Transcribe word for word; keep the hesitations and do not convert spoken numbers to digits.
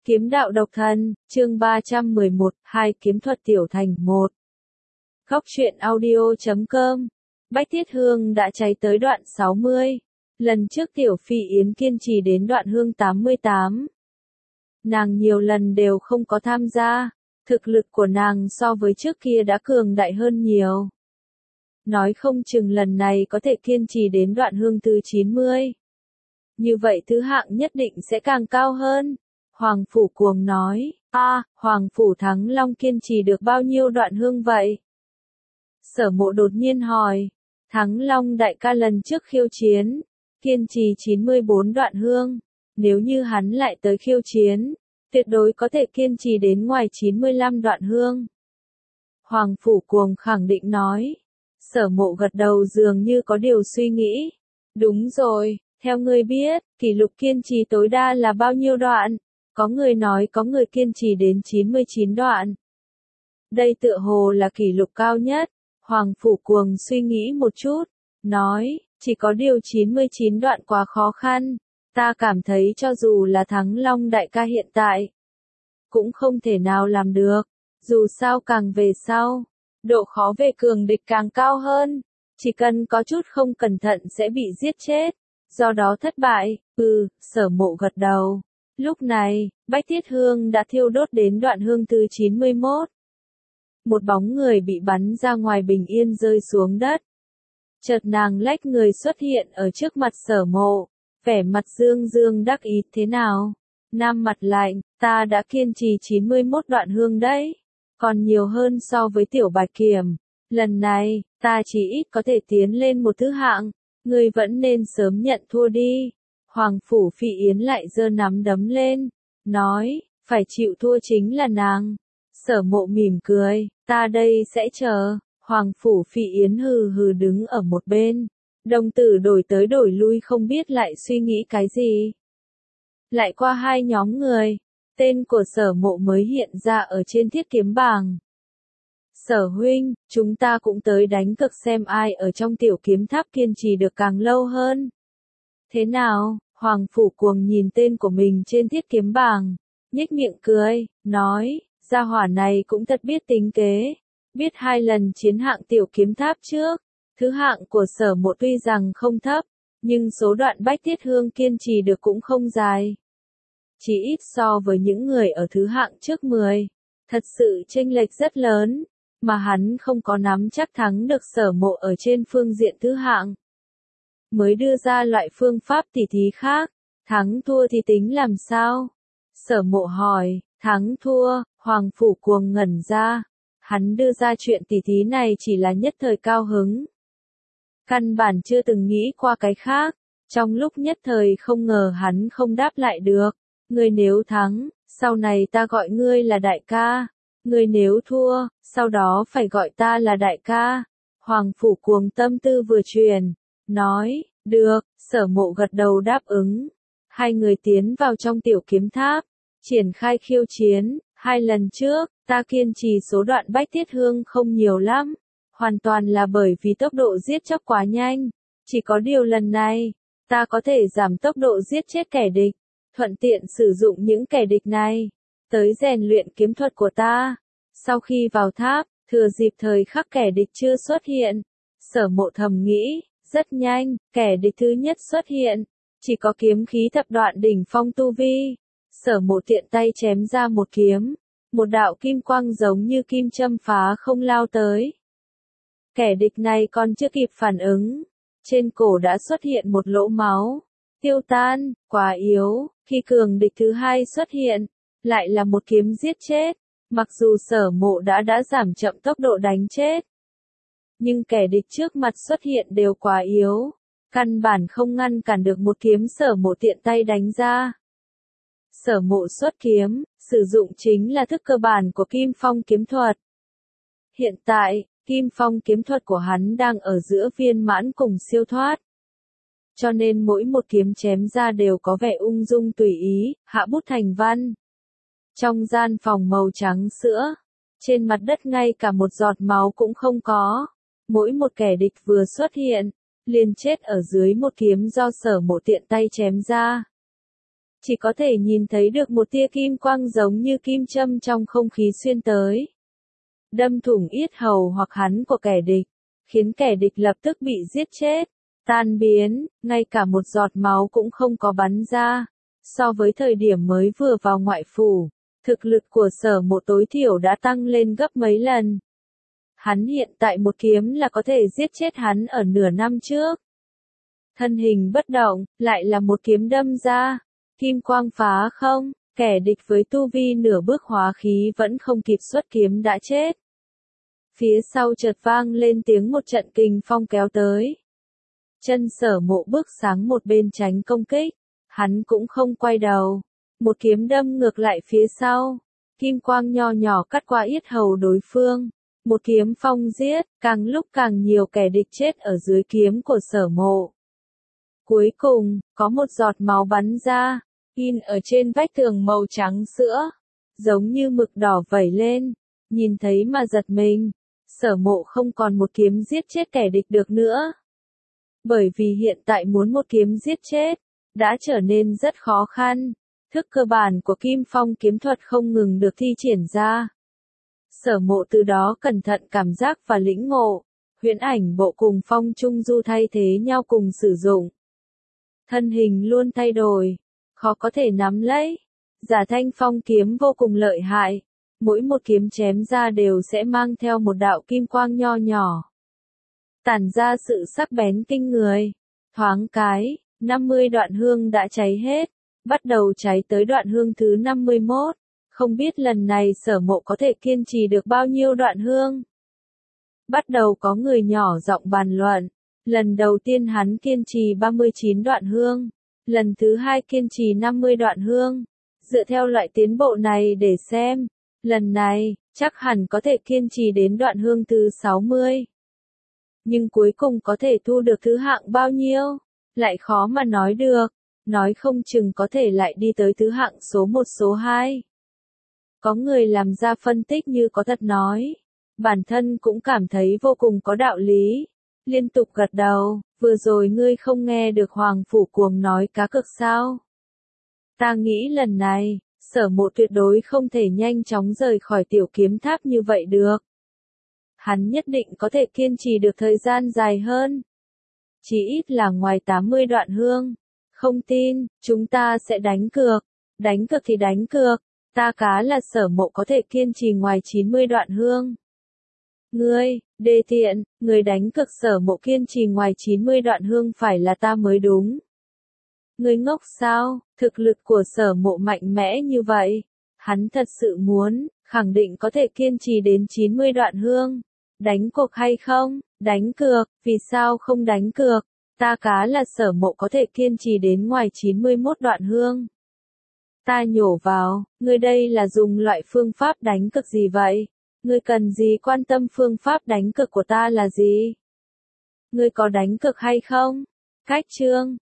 Kiếm đạo độc thân, chương ba trăm mười một, hai kiếm thuật tiểu thành một. Góc truyện audio chấm com. Bách Tiết Hương đã cháy tới đoạn sáu mươi. Lần trước Tiểu Phi Yến kiên trì đến đoạn hương tám mươi tám. Nàng nhiều lần đều không có tham gia. Thực lực của nàng so với trước kia đã cường đại hơn nhiều. Nói không chừng lần này có thể kiên trì đến đoạn hương thứ chín mươi. Như vậy thứ hạng nhất định sẽ càng cao hơn. Hoàng Phủ Cuồng nói, a, à, Hoàng Phủ Thắng Long kiên trì được bao nhiêu đoạn hương vậy? Sở Mộ đột nhiên hỏi, Thắng Long đại ca lần trước khiêu chiến, kiên trì chín mươi bốn đoạn hương, nếu như hắn lại tới khiêu chiến, tuyệt đối có thể kiên trì đến ngoài chín mươi lăm đoạn hương. Hoàng Phủ Cuồng khẳng định nói, Sở Mộ gật đầu dường như có điều suy nghĩ, đúng rồi, theo ngươi biết, kỷ lục kiên trì tối đa là bao nhiêu đoạn? Có người nói có người kiên trì đến chín mươi chín đoạn. Đây tựa hồ là kỷ lục cao nhất. Hoàng Phủ Cuồng suy nghĩ một chút, nói, chỉ có điều chín mươi chín đoạn quá khó khăn. Ta cảm thấy cho dù là Thắng Long đại ca hiện tại, cũng không thể nào làm được. Dù sao càng về sau, độ khó về cường địch càng cao hơn. Chỉ cần có chút không cẩn thận sẽ bị giết chết. Do đó thất bại, ừ, Sở Mộ gật đầu. Lúc này, Bách Tiết Hương đã thiêu đốt đến đoạn hương thứ chín mươi mốt. Một bóng người bị bắn ra ngoài bình yên rơi xuống đất. Chợt nàng lách người xuất hiện ở trước mặt Sở Mộ, vẻ mặt dương dương đắc ý thế nào? Nam mặt lạnh, ta đã kiên trì chín mươi mốt đoạn hương đấy, còn nhiều hơn so với Tiểu Bạch Kiểm. Lần này, ta chỉ ít có thể tiến lên một thứ hạng, ngươi vẫn nên sớm nhận thua đi. Hoàng Phủ Phi Yến lại giơ nắm đấm lên, nói, phải chịu thua chính là nàng. Sở Mộ mỉm cười, ta đây sẽ chờ. Hoàng Phủ Phi Yến hừ hừ đứng ở một bên, đồng tử đổi tới đổi lui không biết lại suy nghĩ cái gì. Lại qua hai nhóm người, tên của Sở Mộ mới hiện ra ở trên thiết kiếm bảng. Sở huynh, chúng ta cũng tới đánh cược xem ai ở trong tiểu kiếm tháp kiên trì được càng lâu hơn. Thế nào? Hoàng Phủ Cuồng nhìn tên của mình trên thiết kiếm bảng, nhếch miệng cười, nói, gia hỏa này cũng thật biết tính kế, biết hai lần chiến hạng tiểu kiếm tháp trước, thứ hạng của Sở Mộ tuy rằng không thấp, nhưng số đoạn Bách Tiết Hương kiên trì được cũng không dài. Chỉ ít so với những người ở thứ hạng trước mười, thật sự chênh lệch rất lớn, mà hắn không có nắm chắc thắng được Sở Mộ ở trên phương diện thứ hạng. Mới đưa ra loại phương pháp tỉ thí khác, thắng thua thì tính làm sao? Sở Mộ hỏi, thắng thua, Hoàng Phủ Cuồng ngẩn ra, hắn đưa ra chuyện tỉ thí này chỉ là nhất thời cao hứng. Căn bản chưa từng nghĩ qua cái khác, trong lúc nhất thời không ngờ hắn không đáp lại được, ngươi nếu thắng, sau này ta gọi ngươi là đại ca, ngươi nếu thua, sau đó phải gọi ta là đại ca. Hoàng Phủ Cuồng tâm tư vừa chuyển, nói, được, Sở Mộ gật đầu đáp ứng. Hai người tiến vào trong tiểu kiếm tháp, triển khai khiêu chiến. Hai lần trước, ta kiên trì số đoạn Bách Tiết Hương không nhiều lắm, hoàn toàn là bởi vì tốc độ giết chóc quá nhanh. Chỉ có điều lần này, ta có thể giảm tốc độ giết chết kẻ địch, thuận tiện sử dụng những kẻ địch này, tới rèn luyện kiếm thuật của ta. Sau khi vào tháp, thừa dịp thời khắc kẻ địch chưa xuất hiện, Sở Mộ thầm nghĩ, rất nhanh, kẻ địch thứ nhất xuất hiện, chỉ có kiếm khí thập đoạn đỉnh phong tu vi. Sở Mộ tiện tay chém ra một kiếm, một đạo kim quang giống như kim châm phá không lao tới. Kẻ địch này còn chưa kịp phản ứng, trên cổ đã xuất hiện một lỗ máu, tiêu tan, quá yếu. Khi cường địch thứ hai xuất hiện, lại là một kiếm giết chết. Mặc dù Sở Mộ đã đã giảm chậm tốc độ đánh chết, nhưng kẻ địch trước mặt xuất hiện đều quá yếu, căn bản không ngăn cản được một kiếm Sở Mộ tiện tay đánh ra. Sở Mộ xuất kiếm, sử dụng chính là thức cơ bản của Kim Phong kiếm thuật. Hiện tại, Kim Phong kiếm thuật của hắn đang ở giữa viên mãn cùng siêu thoát. Cho nên mỗi một kiếm chém ra đều có vẻ ung dung tùy ý, hạ bút thành văn. Trong gian phòng màu trắng sữa, trên mặt đất ngay cả một giọt máu cũng không có. Mỗi một kẻ địch vừa xuất hiện, liền chết ở dưới một kiếm do Sở Mộ tiện tay chém ra. chỉ có thể nhìn thấy được một tia kim quang giống như kim châm trong không khí xuyên tới. Đâm thủng yết hầu hoặc hắn của kẻ địch, khiến kẻ địch lập tức bị giết chết, tan biến, ngay cả một giọt máu cũng không có bắn ra. So với thời điểm mới vừa vào ngoại phủ, thực lực của Sở Mộ tối thiểu đã tăng lên gấp mấy lần. Hắn hiện tại một kiếm là có thể giết chết hắn ở nửa năm trước. Thân hình bất động, lại là một kiếm đâm ra, kim quang phá không, kẻ địch với tu vi nửa bước hóa khí vẫn không kịp xuất kiếm đã chết. Phía sau chợt vang lên tiếng một trận kình phong kéo tới. Chân Sở Mộ bước sáng một bên tránh công kích, hắn cũng không quay đầu, một kiếm đâm ngược lại phía sau, kim quang nho nhỏ cắt qua yết hầu đối phương, một kiếm phong giết, càng lúc càng nhiều kẻ địch chết ở dưới kiếm của Sở Mộ. Cuối cùng, có một giọt máu bắn ra, in ở trên vách tường màu trắng sữa, giống như mực đỏ vẩy lên, nhìn thấy mà giật mình. Sở Mộ không còn một kiếm giết chết kẻ địch được nữa. Bởi vì hiện tại muốn một kiếm giết chết, đã trở nên rất khó khăn. Thức cơ bản của Kim Phong kiếm thuật không ngừng được thi triển ra. Sở Mộ từ đó cẩn thận cảm giác và lĩnh ngộ, huyễn ảnh bộ cùng phong trung du thay thế nhau cùng sử dụng. Thân hình luôn thay đổi, khó có thể nắm lấy. Giả Thanh Phong kiếm vô cùng lợi hại, mỗi một kiếm chém ra đều sẽ mang theo một đạo kim quang nho nhỏ, tản ra sự sắc bén kinh người. Thoáng cái, năm mươi đoạn hương đã cháy hết, bắt đầu cháy tới đoạn hương thứ năm mươi mốt. Không biết lần này Sở Mộ có thể kiên trì được bao nhiêu đoạn hương. Bắt đầu có người nhỏ giọng bàn luận. Lần đầu tiên hắn kiên trì ba mươi chín đoạn hương, lần thứ hai kiên trì năm mươi đoạn hương. Dựa theo loại tiến bộ này để xem, lần này, chắc hẳn có thể kiên trì đến đoạn hương thứ sáu mươi. Nhưng cuối cùng có thể thu được thứ hạng bao nhiêu, lại khó mà nói được, nói không chừng có thể lại đi tới thứ hạng số một số hai. Có người làm ra phân tích như có thật nói, bản thân cũng cảm thấy vô cùng có đạo lý, liên tục gật đầu. Vừa rồi ngươi không nghe được Hoàng Phủ Cuồng nói cá cược sao? Ta nghĩ lần này, Sở Mộ tuyệt đối không thể nhanh chóng rời khỏi tiểu kiếm tháp như vậy được. Hắn nhất định có thể kiên trì được thời gian dài hơn. Chỉ ít là ngoài tám mươi đoạn hương. Không tin, chúng ta sẽ đánh cược. Đánh cược thì đánh cược. Ta cá là Sở Mộ có thể kiên trì ngoài chín mươi đoạn hương. Ngươi, đê tiện, người đánh cược Sở Mộ kiên trì ngoài chín mươi đoạn hương phải là ta mới đúng. Ngươi ngốc sao, thực lực của Sở Mộ mạnh mẽ như vậy. Hắn thật sự muốn, khẳng định có thể kiên trì đến chín mươi đoạn hương. Đánh cuộc hay không? Đánh cược, vì sao không đánh cược? Ta cá là Sở Mộ có thể kiên trì đến ngoài chín mươi mốt đoạn hương. Ta nhổ vào, ngươi đây là dùng loại phương pháp đánh cược gì vậy? Ngươi cần gì quan tâm phương pháp đánh cược của ta là gì? Ngươi có đánh cược hay không? Cách chương